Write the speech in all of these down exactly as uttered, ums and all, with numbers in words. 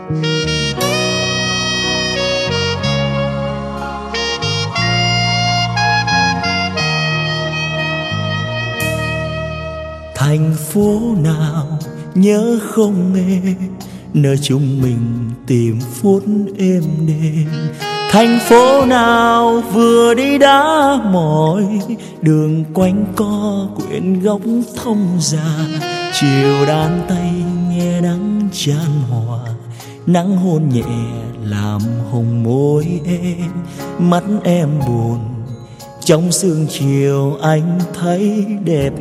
Thành phố nào nhớ không nghe, nơi chúng mình tìm phút êm đềm. Thành phố nào vừa đi đã mỏi, đường quanh co quyện góc thông già. Chiều đan tay nghe nắng chan hòa, nắng hôn nhẹ làm hồng môi em. Mắt em buồn trong sương chiều anh thấy đẹp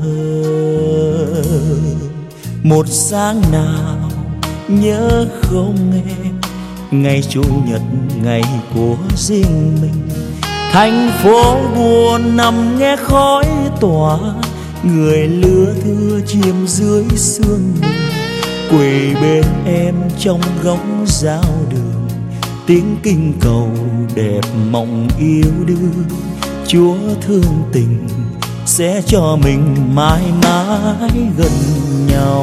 hơn. Một sáng nào nhớ không em, ngày chủ nhật ngày của riêng mình. Thành phố buồn nằm nghe khói tỏa, người lứa thưa chìm dưới sương mù. Quỳ bên em trong góc giao đường, tiếng kinh cầu đẹp mộng yêu đương. Chúa thương tình sẽ cho mình mãi mãi gần nhau.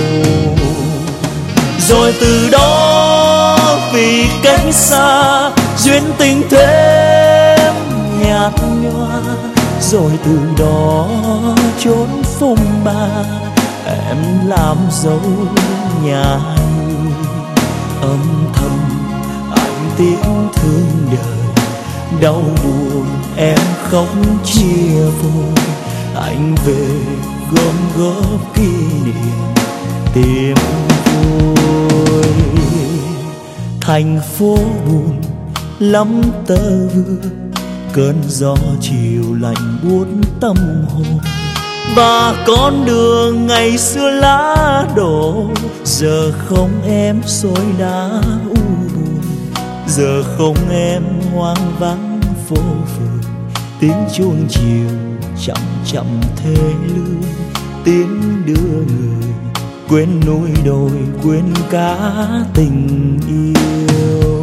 Rồi từ đó vì cách xa, duyên tình thêm nhạt nhòa. Rồi từ đó chốn phong ba, em làm dấu nhà người. Âm thầm anh tiếng thương đời, đau buồn em không chia vội. Anh về gom góp kỷ niệm tìm vui. Thành phố buồn lắm tơ vương, cơn gió chiều lạnh buốt tâm hồn. Và con đường ngày xưa lá đổ, giờ không em xối đá u buồn. Giờ không em hoang vắng phố phường, tiếng chuông chiều chậm chậm thê lương. Tiếng đưa người quên núi đồi, quên cả tình yêu.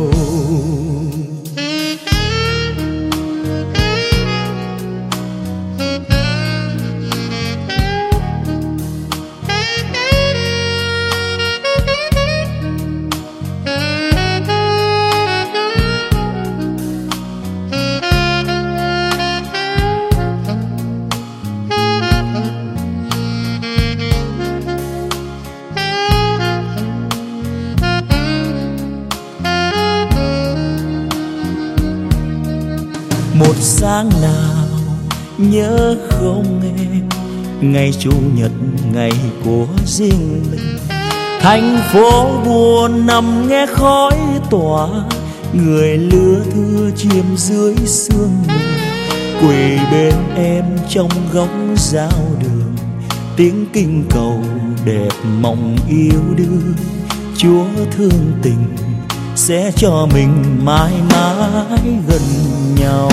Một sáng nào nhớ không em, ngày chủ nhật ngày của riêng mình. Thành phố buồn nằm nghe khói tỏa, người lứa thưa chìm dưới sương mù. Quỳ bên em trong góc giao đường, tiếng kinh cầu đẹp mộng yêu đương. Chúa thương tình sẽ cho mình mãi mãi gần nhau.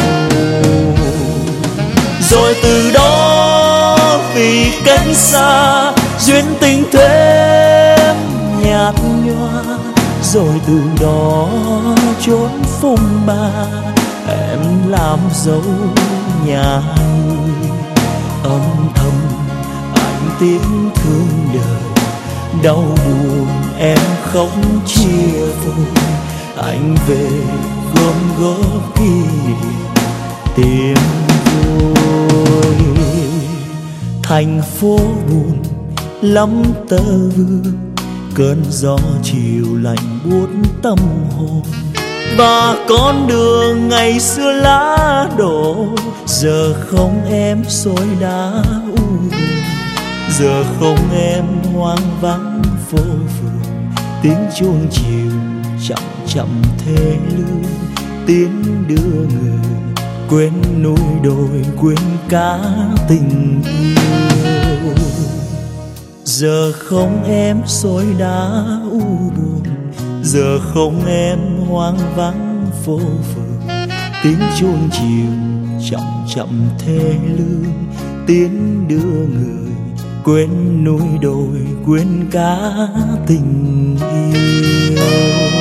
Rồi từ đó vì cách xa, duyên tình thêm nhạt nhòa. Rồi từ đó chốn phong ba, em làm dấu nhà người. Âm thầm anh tiếng thương đời, đau buồn em không chia vội. Anh về gom góp kỷ niệm tìm vui. Thành phố buồn lắm tơ vương, cơn gió chiều lạnh buốt tâm hồn. Và con đường ngày xưa lá đổ, giờ không em xối đá u buồn. Giờ không em hoang vắng phố phường, tiếng chuông chiều chậm chậm thê lương. Tiếng đưa người quên núi đồi, quên cả tình yêu. Giờ không em xối đá u buồn, giờ không em hoang vắng phố phường. Tiếng chuông chiều chậm chậm thê lương, tiếng đưa người quên núi đồi, quên cả tình yêu.